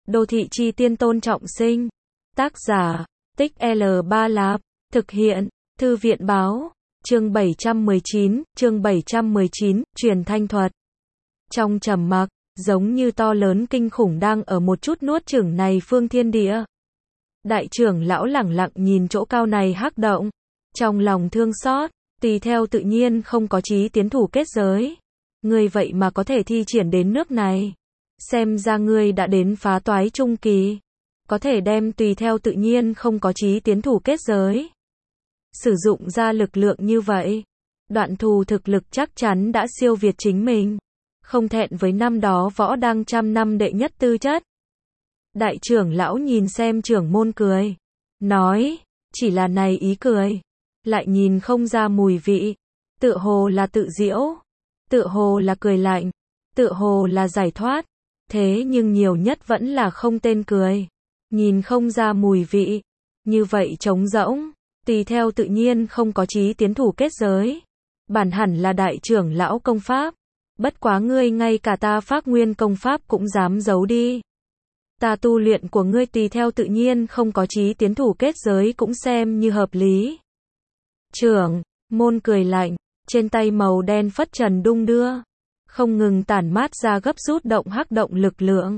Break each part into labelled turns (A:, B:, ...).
A: Đô thị chi tiên Tôn Trọng Sinh. Tác giả, Tích L Ba Lạp. Thực hiện, Thư viện báo. Chương 719, truyền thanh thuật. Trong trầm mặc, giống như to lớn kinh khủng đang ở một chút nuốt chửng này phương thiên địa. Đại trưởng lão lẳng lặng nhìn chỗ cao này hắc động, trong lòng thương xót, tùy theo tự nhiên không có chí tiến thủ kết giới. Ngươi vậy mà có thể thi triển đến nước này. Xem ra ngươi đã đến phá toái trung kỳ. Có thể đem tùy theo tự nhiên không có chí tiến thủ kết giới. Sử dụng ra lực lượng như vậy. Đoạn thù thực lực chắc chắn đã siêu việt chính mình. Không thẹn với năm đó võ đăng trăm năm đệ nhất tư chất. Đại trưởng lão nhìn xem trưởng môn cười. Nói, chỉ là này ý cười. Lại nhìn không ra mùi vị. Tựa hồ là tự giễu. Tựa hồ là cười lạnh. Tựa hồ là giải thoát. Thế nhưng nhiều nhất vẫn là không tên cười. Nhìn không ra mùi vị. Như vậy trống rỗng. Tùy theo tự nhiên không có chí tiến thủ kết giới. Bản hẳn là đại trưởng lão công pháp. Bất quá ngươi ngay cả ta Phác Nguyên công pháp cũng dám giấu đi. Ta tu luyện của ngươi tùy theo tự nhiên không có chí tiến thủ kết giới cũng xem như hợp lý. Trưởng môn cười lạnh, trên tay màu đen phất trần đung đưa, không ngừng tản mát ra gấp rút động hắc động lực lượng.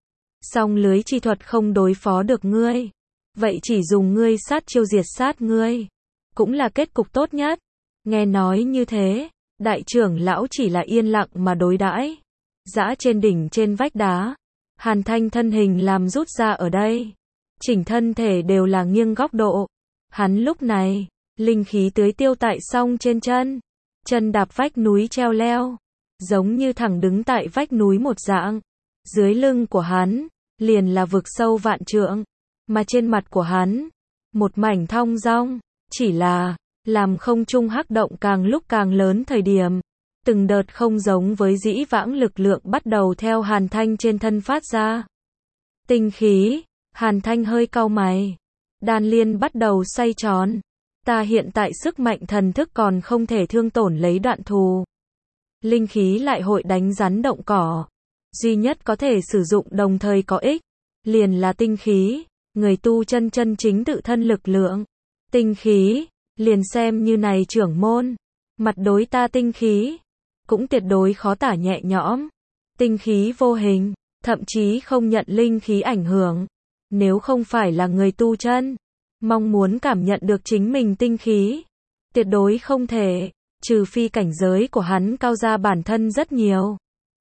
A: Song lưới chi thuật không đối phó được ngươi. Vậy chỉ dùng ngươi sát chiêu diệt sát ngươi. Cũng là kết cục tốt nhất. Nghe nói như thế, đại trưởng lão chỉ là yên lặng mà đối đãi. Dã trên đỉnh trên vách đá. Hàn Thanh thân hình làm rút ra ở đây. Chỉnh thân thể đều là nghiêng góc độ. Hắn lúc này, linh khí tưới tiêu tại song trên chân. Chân đạp vách núi treo leo. Giống như thẳng đứng tại vách núi một dạng. Dưới lưng của hắn, liền là vực sâu vạn trượng. Mà trên mặt của hắn, một mảnh thong dong. Chỉ là, làm không trung hắc động càng lúc càng lớn thời điểm. Từng đợt không giống với dĩ vãng lực lượng bắt đầu theo Hàn Thanh trên thân phát ra. Tinh khí, Hàn Thanh hơi cau mày. Đan liên bắt đầu xoay tròn. Ta hiện tại sức mạnh thần thức còn không thể thương tổn lấy đoạn thù. Linh khí lại hội đánh rắn động cỏ. Duy nhất có thể sử dụng đồng thời có ích. Liền là tinh khí. Người tu chân chân chính tự thân lực lượng. Tinh khí, liền xem như này trưởng môn. Mặt đối ta tinh khí. Cũng tuyệt đối khó tả nhẹ nhõm. Tinh khí vô hình, thậm chí không nhận linh khí ảnh hưởng. Nếu không phải là người tu chân, mong muốn cảm nhận được chính mình tinh khí, tuyệt đối không thể, trừ phi cảnh giới của hắn cao ra bản thân rất nhiều.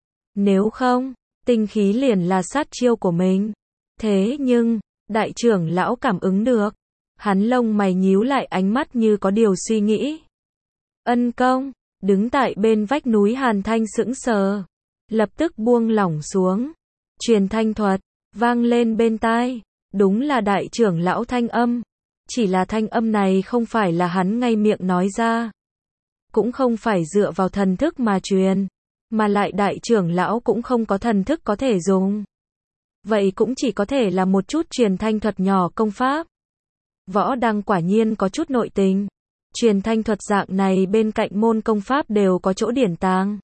A: Nếu không, tinh khí liền là sát chiêu của mình. Thế nhưng, đại trưởng lão cảm ứng được. Hắn lông mày nhíu lại ánh mắt như có điều suy nghĩ. Ân công. Đứng tại bên vách núi Hàn Thanh sững sờ, lập tức buông lỏng xuống. Truyền thanh thuật, vang lên bên tai, đúng là đại trưởng lão thanh âm. Chỉ là thanh âm này không phải là hắn ngay miệng nói ra. Cũng không phải dựa vào thần thức mà truyền, mà lại đại trưởng lão cũng không có thần thức có thể dùng. Vậy cũng chỉ có thể là một chút truyền thanh thuật nhỏ công pháp. Võ Đăng quả nhiên có chút nội tình. Truyền thanh thuật dạng này bên cạnh môn công pháp đều có chỗ điển tàng.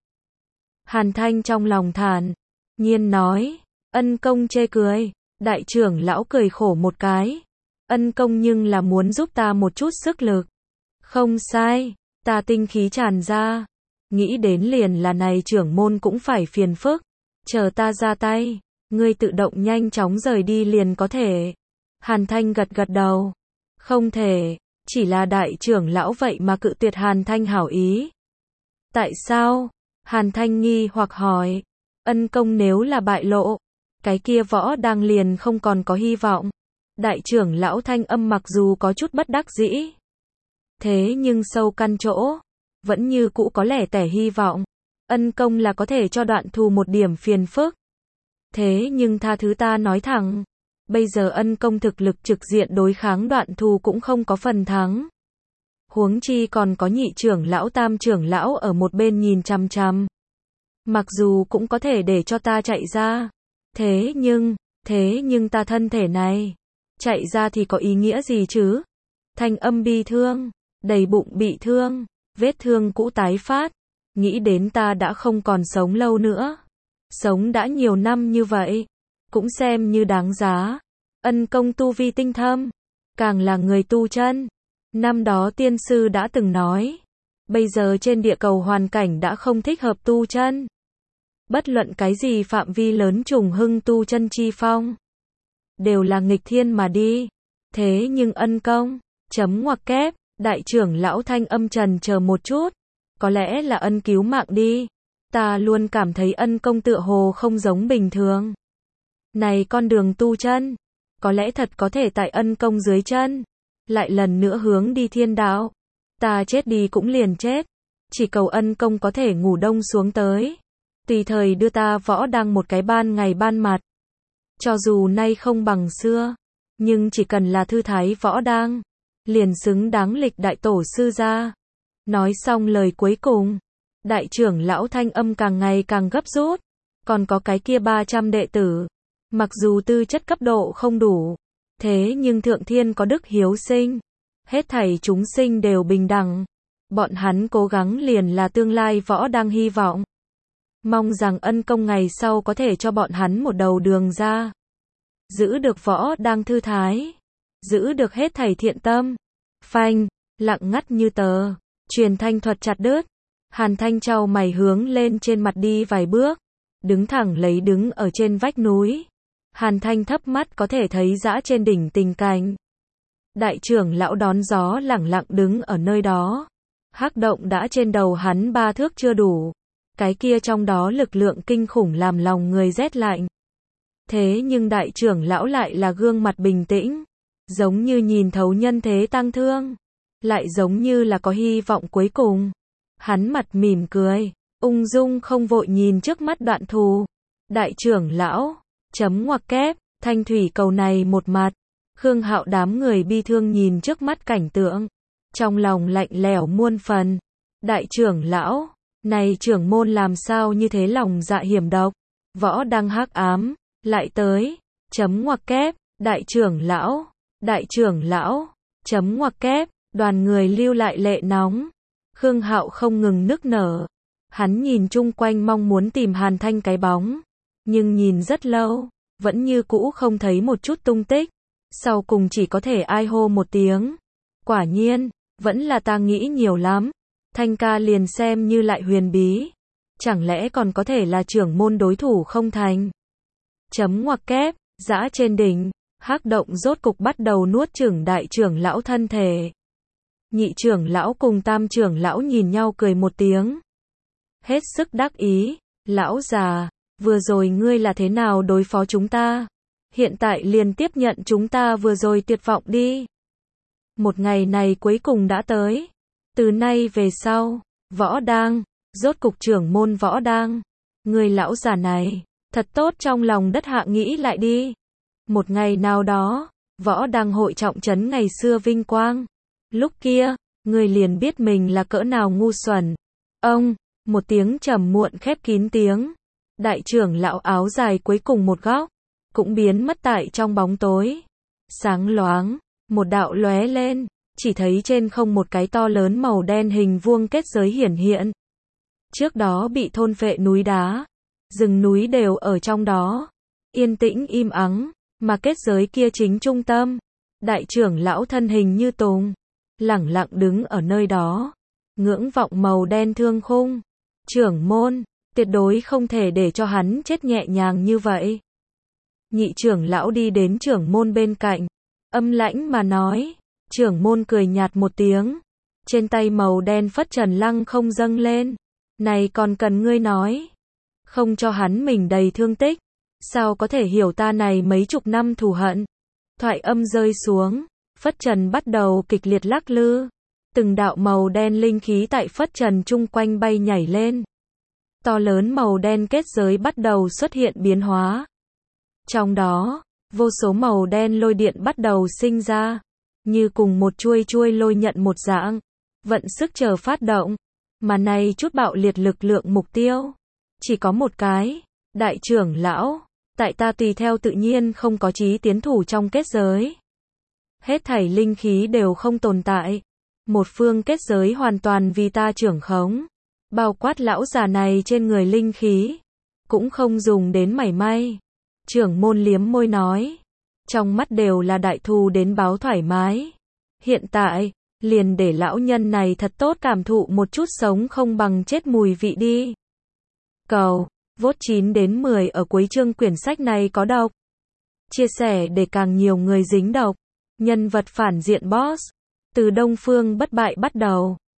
A: Hàn Thanh trong lòng thản nhiên nói, ân công chê cười. Đại trưởng lão cười khổ một cái. Ân công nhưng là muốn giúp ta một chút sức lực. Không sai, ta tinh khí tràn ra. Nghĩ đến liền là này trưởng môn cũng phải phiền phức. Chờ ta ra tay, ngươi tự động nhanh chóng rời đi liền có thể. Hàn Thanh gật gật đầu. Không thể. Chỉ là đại trưởng lão vậy mà cự tuyệt Hàn Thanh hảo ý. Tại sao? Hàn Thanh nghi hoặc hỏi. Ân công nếu là bại lộ, cái kia Võ Đăng liền không còn có hy vọng. Đại trưởng lão thanh âm mặc dù có chút bất đắc dĩ. Thế nhưng sâu căn chỗ, vẫn như cũ có lẻ tẻ hy vọng. Ân công là có thể cho đoạn thù một điểm phiền phức. Thế nhưng tha thứ ta nói thẳng. Bây giờ ân công thực lực trực diện đối kháng đoạn thù cũng không có phần thắng. Huống chi còn có nhị trưởng lão tam trưởng lão ở một bên nhìn chằm chằm. Mặc dù cũng có thể để cho ta chạy ra. Thế nhưng ta thân thể này. Chạy ra thì có ý nghĩa gì chứ? Thanh âm bi thương. Đầy bụng bị thương. Vết thương cũ tái phát. Nghĩ đến ta đã không còn sống lâu nữa. Sống đã nhiều năm như vậy. cũng xem như đáng giá. Ân công tu vi tinh thâm, càng là người tu chân. Năm đó tiên sư đã từng nói, bây giờ trên địa cầu hoàn cảnh đã không thích hợp tu chân. Bất luận cái gì phạm vi lớn trùng hưng tu chân chi phong, đều là nghịch thiên mà đi. Thế nhưng ân công, chấm ngoặc kép, đại trưởng lão thanh âm trần chờ một chút, có lẽ là ân cứu mạng đi. Ta luôn cảm thấy ân công tựa hồ không giống bình thường. Này con đường tu chân, có lẽ thật có thể tại ân công dưới chân, lại lần nữa hướng đi thiên đạo. Ta chết đi cũng liền chết, chỉ cầu ân công có thể ngủ đông xuống tới, tùy thời đưa ta võ đang một cái ban ngày ban mặt. Cho dù nay không bằng xưa, nhưng chỉ cần là thư thái võ đang, liền xứng đáng lịch đại tổ sư ra. Nói xong lời cuối cùng, đại trưởng lão thanh âm càng ngày càng gấp rút, còn có cái kia 300 đệ tử, mặc dù tư chất cấp độ không đủ, thế nhưng thượng thiên có đức hiếu sinh, hết thảy chúng sinh đều bình đẳng, bọn hắn cố gắng liền là tương lai võ đang hy vọng. Mong rằng ân công ngày sau có thể cho bọn hắn một đầu đường ra, giữ được võ đang thư thái, giữ được hết thảy thiện tâm. Phanh, lặng ngắt như tờ, truyền thanh thuật chặt đứt. Hàn Thanh chau mày hướng lên trên mặt đi vài bước, đứng thẳng lấy đứng ở trên vách núi. Hàn Thanh thấp mắt có thể thấy dã trên đỉnh tình cảnh. Đại trưởng lão đón gió lẳng lặng đứng ở nơi đó. Hắc động đã trên đầu hắn 3 thước chưa đủ. Cái kia trong đó lực lượng kinh khủng làm lòng người rét lạnh. Thế nhưng đại trưởng lão lại là gương mặt bình tĩnh, giống như nhìn thấu nhân thế tăng thương, lại giống như là có hy vọng cuối cùng. Hắn mặt mỉm cười, ung dung không vội nhìn trước mắt đoạn thù. Đại trưởng lão, chấm ngoặc kép, thanh thủy cầu này một mặt. Khương Hạo đám người bi thương nhìn trước mắt cảnh tượng, trong lòng lạnh lẽo muôn phần. Đại trưởng lão, này trưởng môn làm sao như thế lòng dạ hiểm độc, võ đang hắc ám, lại tới, chấm ngoặc kép, đại trưởng lão, chấm ngoặc kép, đoàn người lưu lại lệ nóng. Khương Hạo không ngừng nức nở, hắn nhìn chung quanh mong muốn tìm Hàn Thanh cái bóng, nhưng nhìn rất lâu, vẫn như cũ không thấy một chút tung tích, sau cùng chỉ có thể ai hô một tiếng. Quả nhiên, vẫn là ta nghĩ nhiều lắm, Thanh ca liền xem như lại huyền bí, chẳng lẽ còn có thể là trưởng môn đối thủ không thành. Chấm ngoặc kép, dã trên đỉnh, hắc động rốt cục bắt đầu nuốt chửng đại trưởng lão thân thể. Nhị trưởng lão cùng tam trưởng lão nhìn nhau cười một tiếng. Hết sức đắc ý, lão già, vừa rồi ngươi là thế nào đối phó chúng ta? Hiện tại liền tiếp nhận chúng ta vừa rồi tuyệt vọng đi. Một ngày này cuối cùng đã tới. Từ nay về sau, võ đang, rốt cục trưởng môn võ đang. Ngươi lão già này, thật tốt trong lòng đất hạ nghĩ lại đi. Một ngày nào đó, võ đang hội trọng trấn ngày xưa vinh quang. Lúc kia, người liền biết mình là cỡ nào ngu xuẩn. Ông, một tiếng trầm muộn khép kín tiếng. Đại trưởng lão áo dài cuối cùng một góc, cũng biến mất tại trong bóng tối. Sáng loáng, một đạo lóe lên, chỉ thấy trên không một cái to lớn màu đen hình vuông kết giới hiển hiện. Trước đó bị thôn phệ núi đá, rừng núi đều ở trong đó. Yên tĩnh im ắng, mà kết giới kia chính trung tâm. Đại trưởng lão thân hình như tùng, lẳng lặng đứng ở nơi đó, ngưỡng vọng màu đen thương khung. Trưởng môn, tuyệt đối không thể để cho hắn chết nhẹ nhàng như vậy. Nhị trưởng lão đi đến trưởng môn bên cạnh, âm lãnh mà nói. Trưởng môn cười nhạt một tiếng, trên tay màu đen phất trần lăng không dâng lên. Này còn cần ngươi nói, không cho hắn mình đầy thương tích, sao có thể hiểu ta này mấy chục năm thù hận. Thoại âm rơi xuống, phất trần bắt đầu kịch liệt lắc lư, từng đạo màu đen linh khí tại phất trần chung quanh bay nhảy lên. To lớn màu đen kết giới bắt đầu xuất hiện biến hóa. Trong đó, vô số màu đen lôi điện bắt đầu sinh ra, như cùng một chuôi lôi nhận một dạng, vận sức chờ phát động. Mà này chút bạo liệt lực lượng mục tiêu, chỉ có một cái, đại trưởng lão, tại ta tùy theo tự nhiên không có chí tiến thủ trong kết giới. Hết thảy linh khí đều không tồn tại, một phương kết giới hoàn toàn vì ta trưởng khống, bao quát lão già này trên người linh khí, cũng không dùng đến mảy may. Trưởng môn liếm môi nói. Trong mắt đều là đại thù đến báo thoải mái. Hiện tại, liền để lão nhân này thật tốt cảm thụ một chút sống không bằng chết mùi vị đi. Cầu, vote 9 đến 10 ở cuối chương quyển sách này có độc. Chia sẻ để càng nhiều người dính độc. Nhân vật phản diện boss. Từ Đông Phương bất bại bắt đầu.